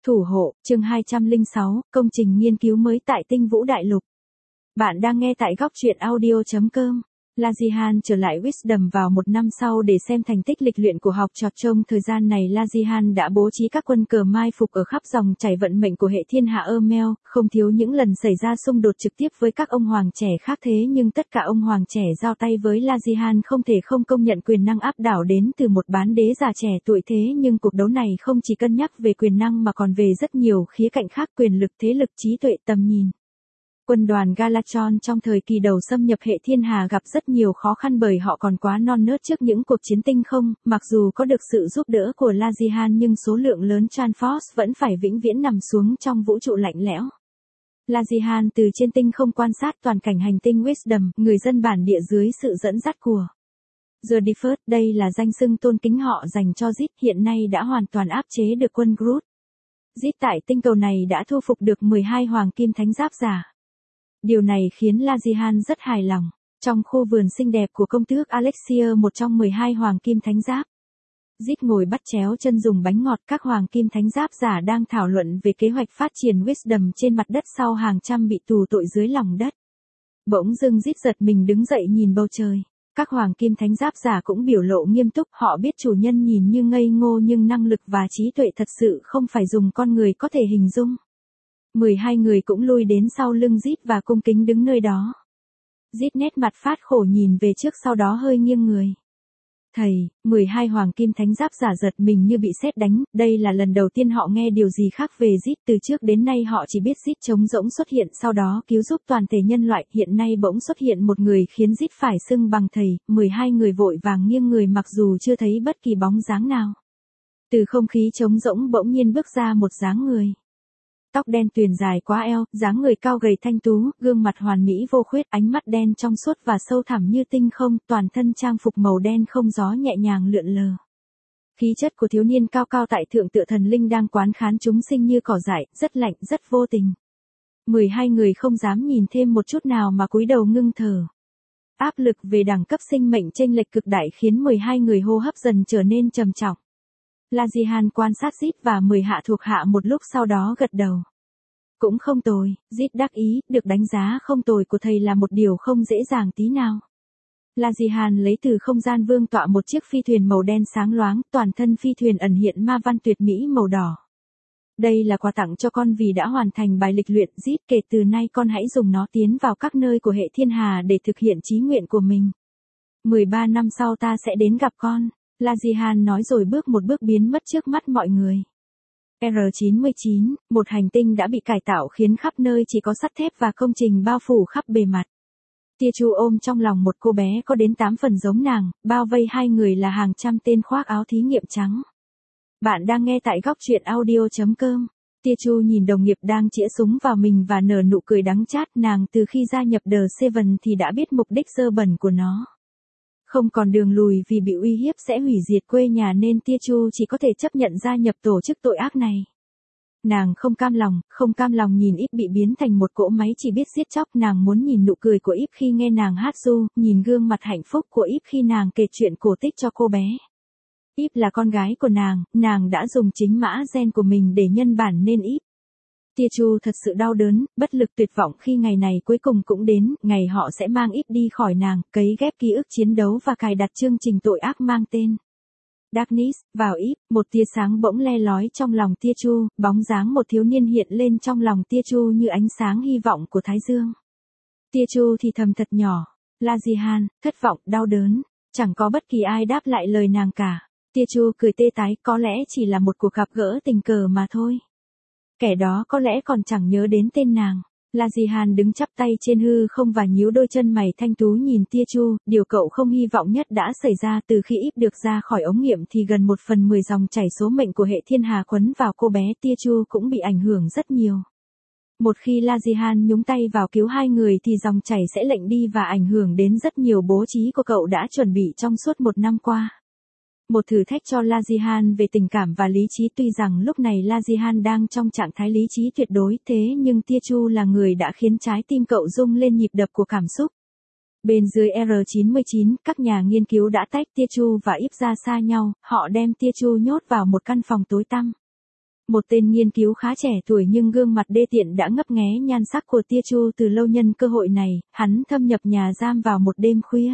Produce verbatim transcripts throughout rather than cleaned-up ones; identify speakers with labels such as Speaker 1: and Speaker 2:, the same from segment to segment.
Speaker 1: Thủ hộ, chương hai trăm lẻ sáu, công trình nghiên cứu mới tại Tinh Vũ Đại Lục. Bạn đang nghe tại góc truyện audio chấm com. La Jihan trở lại Wisdom vào một năm sau để xem thành tích lịch luyện của học trò. Trong thời gian này La Jihan đã bố trí các quân cờ mai phục ở khắp dòng chảy vận mệnh của hệ thiên hạ Ermel, không thiếu những lần xảy ra xung đột trực tiếp với các ông hoàng trẻ khác, thế nhưng tất cả ông hoàng trẻ giao tay với La Jihan không thể không công nhận quyền năng áp đảo đến từ một bán đế già trẻ tuổi. Thế nhưng cuộc đấu này không chỉ cân nhắc về quyền năng mà còn về rất nhiều khía cạnh khác: quyền lực, thế lực, trí tuệ, tầm nhìn. Quân đoàn Galachon trong thời kỳ đầu xâm nhập hệ thiên hà gặp rất nhiều khó khăn bởi họ còn quá non nớt trước những cuộc chiến tinh không. Mặc dù có được sự giúp đỡ của La Jihan nhưng số lượng lớn Tranforce vẫn phải vĩnh viễn nằm xuống trong vũ trụ lạnh lẽo. La Jihan từ trên tinh không quan sát toàn cảnh hành tinh Wisdom, người dân bản địa dưới sự dẫn dắt của The Deferred. Đây là danh xưng tôn kính họ dành cho Zit, hiện nay đã hoàn toàn áp chế được quân Groot. Zit tại tinh cầu này đã thu phục được mười hai hoàng kim thánh giáp giả. Điều này khiến La Jihan rất hài lòng. Trong khu vườn xinh đẹp của công tước Alexia, một trong mười hai hoàng kim thánh giáp, Zit ngồi bắt chéo chân dùng bánh ngọt. Các hoàng kim thánh giáp giả đang thảo luận về kế hoạch phát triển Wisdom trên mặt đất sau hàng trăm bị tù tội dưới lòng đất. Bỗng dưng Zit giật mình đứng dậy nhìn bầu trời. Các hoàng kim thánh giáp giả cũng biểu lộ nghiêm túc, họ biết chủ nhân nhìn như ngây ngô nhưng năng lực và trí tuệ thật sự không phải dùng con người có thể hình dung. mười hai người cũng lui đến sau lưng Zit và cung kính đứng nơi đó. Zit nét mặt phát khổ nhìn về trước, sau đó hơi nghiêng người. Thầy, mười hai hoàng kim thánh giáp giả giật mình như bị sét đánh. Đây là lần đầu tiên họ nghe điều gì khác về Zit. Từ trước đến nay họ chỉ biết Zit trống rỗng xuất hiện sau đó cứu giúp toàn thể nhân loại. Hiện nay bỗng xuất hiện một người khiến Zit phải xưng bằng thầy. mười hai người vội vàng nghiêng người mặc dù chưa thấy bất kỳ bóng dáng nào. Từ không khí trống rỗng bỗng nhiên bước ra một dáng người. Tóc đen tuyền dài quá eo, dáng người cao gầy thanh tú, gương mặt hoàn mỹ vô khuyết, ánh mắt đen trong suốt và sâu thẳm như tinh không, toàn thân trang phục màu đen không gió nhẹ nhàng lượn lờ. Khí chất của thiếu niên cao cao tại thượng tựa thần linh đang quán khán chúng sinh như cỏ dại, rất lạnh, rất vô tình. mười hai người không dám nhìn thêm một chút nào mà cúi đầu ngưng thở. Áp lực về đẳng cấp sinh mệnh chênh lệch cực đại khiến mười hai người hô hấp dần trở nên trầm trọng. La Jihan quan sát Zit và mười hạ thuộc hạ một lúc sau đó gật đầu. Cũng không tồi, Zit đắc ý, được đánh giá không tồi của thầy là một điều không dễ dàng tí nào. La Jihan lấy từ không gian vương tọa một chiếc phi thuyền màu đen sáng loáng, toàn thân phi thuyền ẩn hiện ma văn tuyệt mỹ màu đỏ. Đây là quà tặng cho con vì đã hoàn thành bài lịch luyện. Zit, kể từ nay con hãy dùng nó tiến vào các nơi của hệ thiên hà để thực hiện chí nguyện của mình. mười ba năm sau ta sẽ đến gặp con. La Jihan nói rồi bước một bước biến mất trước mắt mọi người. R chín mươi chín, một hành tinh đã bị cải tạo khiến khắp nơi chỉ có sắt thép và công trình bao phủ khắp bề mặt. Tia Chu ôm trong lòng một cô bé có đến tám phần giống nàng, bao vây hai người là hàng trăm tên khoác áo thí nghiệm trắng. Bạn đang nghe tại góc truyện audio chấm com. Tia Chu nhìn đồng nghiệp đang chĩa súng vào mình và nở nụ cười đắng chát. Nàng từ khi gia nhập The Seven thì đã biết mục đích dơ bẩn của nó. Không còn đường lùi vì bị uy hiếp sẽ hủy diệt quê nhà nên Tia Chu chỉ có thể chấp nhận gia nhập tổ chức tội ác này. Nàng không cam lòng, không cam lòng nhìn Íp bị biến thành một cỗ máy chỉ biết giết chóc. Nàng muốn nhìn nụ cười của Íp khi nghe nàng hát ru, nhìn gương mặt hạnh phúc của Íp khi nàng kể chuyện cổ tích cho cô bé. Íp là con gái của nàng, nàng đã dùng chính mã gen của mình để nhân bản nên Íp. Tia Chu thật sự đau đớn, bất lực, tuyệt vọng khi ngày này cuối cùng cũng đến, ngày họ sẽ mang Íp đi khỏi nàng, cấy ghép ký ức chiến đấu và cài đặt chương trình tội ác mang tên Darkness vào Íp. Một tia sáng bỗng le lói trong lòng Tia Chu, bóng dáng một thiếu niên hiện lên trong lòng Tia Chu như ánh sáng hy vọng của Thái Dương. Tia Chu thì thầm thật nhỏ, La Jihan, thất vọng, đau đớn, chẳng có bất kỳ ai đáp lại lời nàng cả. Tia Chu cười tê tái, có lẽ chỉ là một cuộc gặp gỡ tình cờ mà thôi. Kẻ đó có lẽ còn chẳng nhớ đến tên nàng. La Jihan đứng chắp tay trên hư không và nhíu đôi chân mày thanh tú nhìn Tia Chu. Điều cậu không hy vọng nhất đã xảy ra. Từ khi Íp được ra khỏi ống nghiệm thì gần một phần mười dòng chảy số mệnh của hệ thiên hà quấn vào cô bé. Tia Chu cũng bị ảnh hưởng rất nhiều. Một khi La Jihan nhúng tay vào cứu hai người thì dòng chảy sẽ lệnh đi và ảnh hưởng đến rất nhiều bố trí của cậu đã chuẩn bị trong suốt một năm qua. Một thử thách cho La Jihan về tình cảm và lý trí. Tuy rằng lúc này La Jihan đang trong trạng thái lý trí tuyệt đối, thế nhưng Tia Chu là người đã khiến trái tim cậu rung lên nhịp đập của cảm xúc. Bên dưới R chín mươi chín, các nhà nghiên cứu đã tách Tia Chu và Íp ra xa nhau, họ đem Tia Chu nhốt vào một căn phòng tối tăm. Một tên nghiên cứu khá trẻ tuổi nhưng gương mặt đê tiện đã ngấp nghé nhan sắc của Tia Chu từ lâu. Nhân cơ hội này, hắn thâm nhập nhà giam vào một đêm khuya.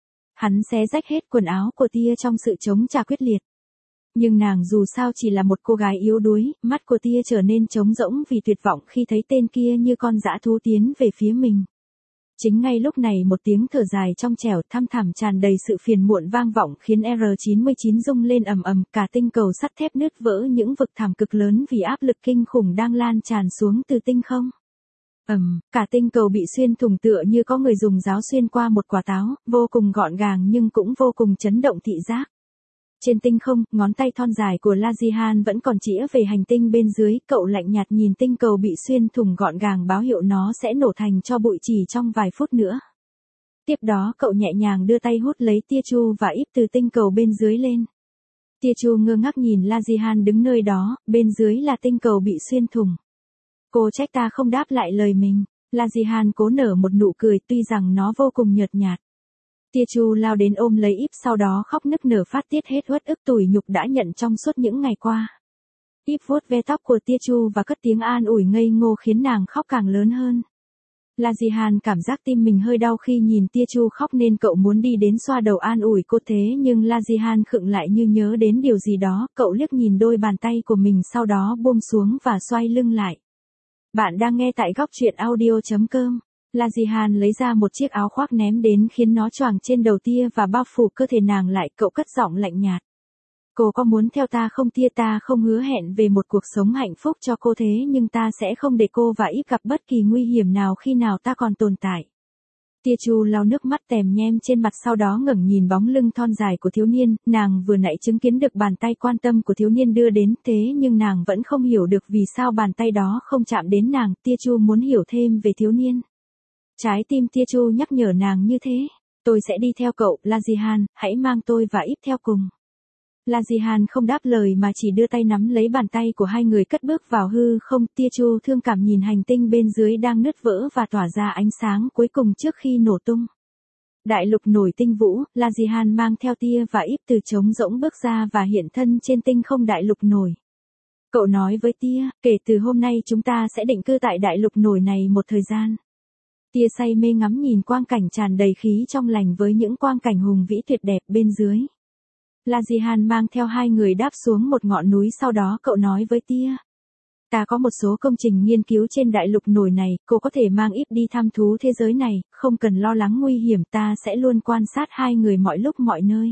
Speaker 1: Hắn xé rách hết quần áo của Tia trong sự chống trả quyết liệt. Nhưng nàng dù sao chỉ là một cô gái yếu đuối, mắt của Tia trở nên trống rỗng vì tuyệt vọng khi thấy tên kia như con dã thú tiến về phía mình. Chính ngay lúc này một tiếng thở dài trong trẻo thăm thẳm tràn đầy sự phiền muộn vang vọng khiến R chín mươi chín rung lên ầm ầm, cả tinh cầu sắt thép nứt vỡ những vực thẳm cực lớn vì áp lực kinh khủng đang lan tràn xuống từ tinh không. Ầm, um, cả tinh cầu bị xuyên thủng tựa như có người dùng giáo xuyên qua một quả táo, vô cùng gọn gàng nhưng cũng vô cùng chấn động thị giác. Trên tinh không, ngón tay thon dài của Lajihan vẫn còn chĩa về hành tinh bên dưới, cậu lạnh nhạt nhìn tinh cầu bị xuyên thủng gọn gàng báo hiệu nó sẽ nổ thành tro bụi chỉ trong vài phút nữa. Tiếp đó cậu nhẹ nhàng đưa tay hút lấy Tia Chu và íp từ tinh cầu bên dưới lên. Tia Chu ngơ ngác nhìn Lajihan đứng nơi đó, bên dưới là tinh cầu bị xuyên thủng. Cô trách ta không đáp lại lời mình. Lajihan cố nở một nụ cười tuy rằng nó vô cùng nhợt nhạt. Tia Chu lao đến ôm lấy íp sau đó khóc nức nở phát tiết hết uất ức tủi nhục đã nhận trong suốt những ngày qua. Íp vuốt ve tóc của Tia Chu và cất tiếng an ủi ngây ngô khiến nàng khóc càng lớn hơn. Lajihan cảm giác tim mình hơi đau khi nhìn Tia Chu khóc nên cậu muốn đi đến xoa đầu an ủi cô thế nhưng Lajihan khựng lại như nhớ đến điều gì đó, cậu liếc nhìn đôi bàn tay của mình sau đó buông xuống và xoay lưng lại. Bạn đang nghe tại góc truyện audio chấm com. Lajihan lấy ra một chiếc áo khoác ném đến khiến nó choàng trên đầu Tia và bao phủ cơ thể nàng lại, cậu cất giọng lạnh nhạt. Cô có muốn theo ta không Tia? Ta không hứa hẹn về một cuộc sống hạnh phúc cho cô thế nhưng ta sẽ không để cô và íp gặp bất kỳ nguy hiểm nào khi nào ta còn tồn tại. Tia Chu lau nước mắt tèm nhem trên mặt sau đó ngẩng nhìn bóng lưng thon dài của thiếu niên, nàng vừa nãy chứng kiến được bàn tay quan tâm của thiếu niên đưa đến thế nhưng nàng vẫn không hiểu được vì sao bàn tay đó không chạm đến nàng. Tia Chu muốn hiểu thêm về thiếu niên. Trái tim Tia Chu nhắc nhở nàng như thế. Tôi sẽ đi theo cậu, Lajihan, hãy mang tôi và íp theo cùng. Lajihan không đáp lời mà chỉ đưa tay nắm lấy bàn tay của hai người cất bước vào hư không. Tia Chu thương cảm nhìn hành tinh bên dưới đang nứt vỡ và tỏa ra ánh sáng cuối cùng trước khi nổ tung. Đại lục nổi tinh vũ, Lajihan mang theo Tia và íp từ trống rỗng bước ra và hiện thân trên tinh không đại lục nổi. Cậu nói với Tia, kể từ hôm nay chúng ta sẽ định cư tại đại lục nổi này một thời gian. Tia say mê ngắm nhìn quang cảnh tràn đầy khí trong lành với những quang cảnh hùng vĩ tuyệt đẹp bên dưới. Lajihan mang theo hai người đáp xuống một ngọn núi sau đó cậu nói với Tia. Ta có một số công trình nghiên cứu trên đại lục nổi này, cô có thể mang íp đi thăm thú thế giới này, không cần lo lắng nguy hiểm, ta sẽ luôn quan sát hai người mọi lúc mọi nơi.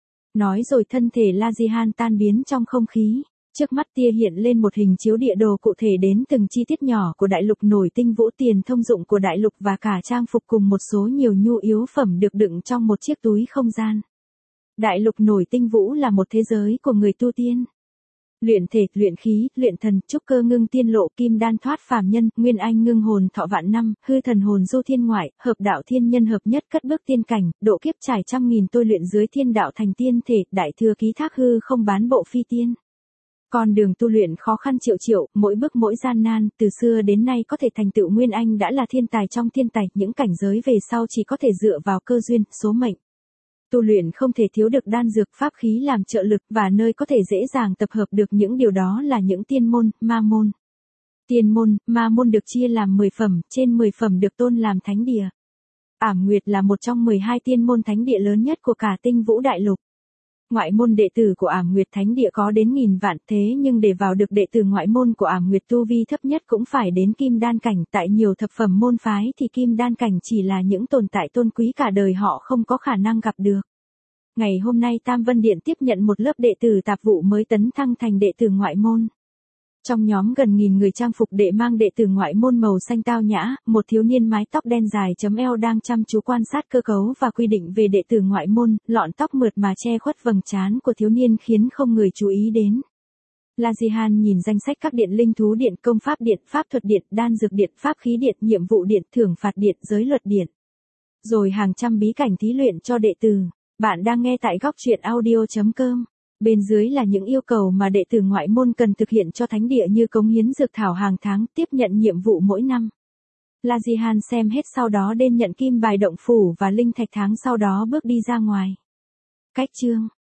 Speaker 1: Nói rồi thân thể Lajihan tan biến trong không khí. Trước mắt Tia hiện lên một hình chiếu địa đồ cụ thể đến từng chi tiết nhỏ của đại lục nổi tinh vũ, tiền thông dụng của đại lục và cả trang phục cùng một số nhiều nhu yếu phẩm được đựng trong một chiếc túi không gian. Đại lục nổi tinh vũ là một thế giới của người tu tiên. Luyện thể, luyện khí, luyện thần, trúc cơ ngưng tiên lộ, kim đan thoát phàm nhân, nguyên anh ngưng hồn thọ vạn năm, hư thần hồn du thiên ngoại, hợp đạo thiên nhân hợp nhất cất bước tiên cảnh, độ kiếp trải trăm nghìn tôi luyện dưới thiên đạo thành tiên thể, đại thừa ký thác hư không bán bộ phi tiên. Con đường tu luyện khó khăn triệu triệu, mỗi bước mỗi gian nan, từ xưa đến nay có thể thành tựu nguyên anh đã là thiên tài trong thiên tài, những cảnh giới về sau chỉ có thể dựa vào cơ duyên, số mệnh. Tu luyện không thể thiếu được đan dược pháp khí làm trợ lực và nơi có thể dễ dàng tập hợp được những điều đó là những tiên môn, ma môn. Tiên môn, ma môn được chia làm mười phẩm, trên mười phẩm được tôn làm thánh địa. Ảm Nguyệt là một trong mười hai tiên môn thánh địa lớn nhất của cả tinh vũ đại lục. Ngoại môn đệ tử của Ảm Nguyệt Thánh Địa có đến nghìn vạn, thế nhưng để vào được đệ tử ngoại môn của Ảm Nguyệt tu vi thấp nhất cũng phải đến kim đan cảnh, tại nhiều thập phẩm môn phái thì kim đan cảnh chỉ là những tồn tại tôn quý cả đời họ không có khả năng gặp được. Ngày hôm nay Tam Vân Điện tiếp nhận một lớp đệ tử tạp vụ mới tấn thăng thành đệ tử ngoại môn. Trong nhóm gần nghìn người trang phục đệ mang đệ tử ngoại môn màu xanh tao nhã, một thiếu niên mái tóc đen dài chấm eo đang chăm chú quan sát cơ cấu và quy định về đệ tử ngoại môn, lọn tóc mượt mà che khuất vầng trán của thiếu niên khiến không người chú ý đến. Lajihan nhìn danh sách các điện linh thú điện, công pháp điện, pháp thuật điện, đan dược điện, pháp khí điện, nhiệm vụ điện, thưởng phạt điện, giới luật điện. Rồi hàng trăm bí cảnh thí luyện cho đệ tử. Bạn đang nghe tại góc truyện audio chấm com. Bên dưới là những yêu cầu mà đệ tử ngoại môn cần thực hiện cho thánh địa như cống hiến dược thảo hàng tháng, tiếp nhận nhiệm vụ mỗi năm. Lajihan xem hết sau đó đen nhận kim bài động phủ và linh thạch tháng sau đó bước đi ra ngoài. Cách chương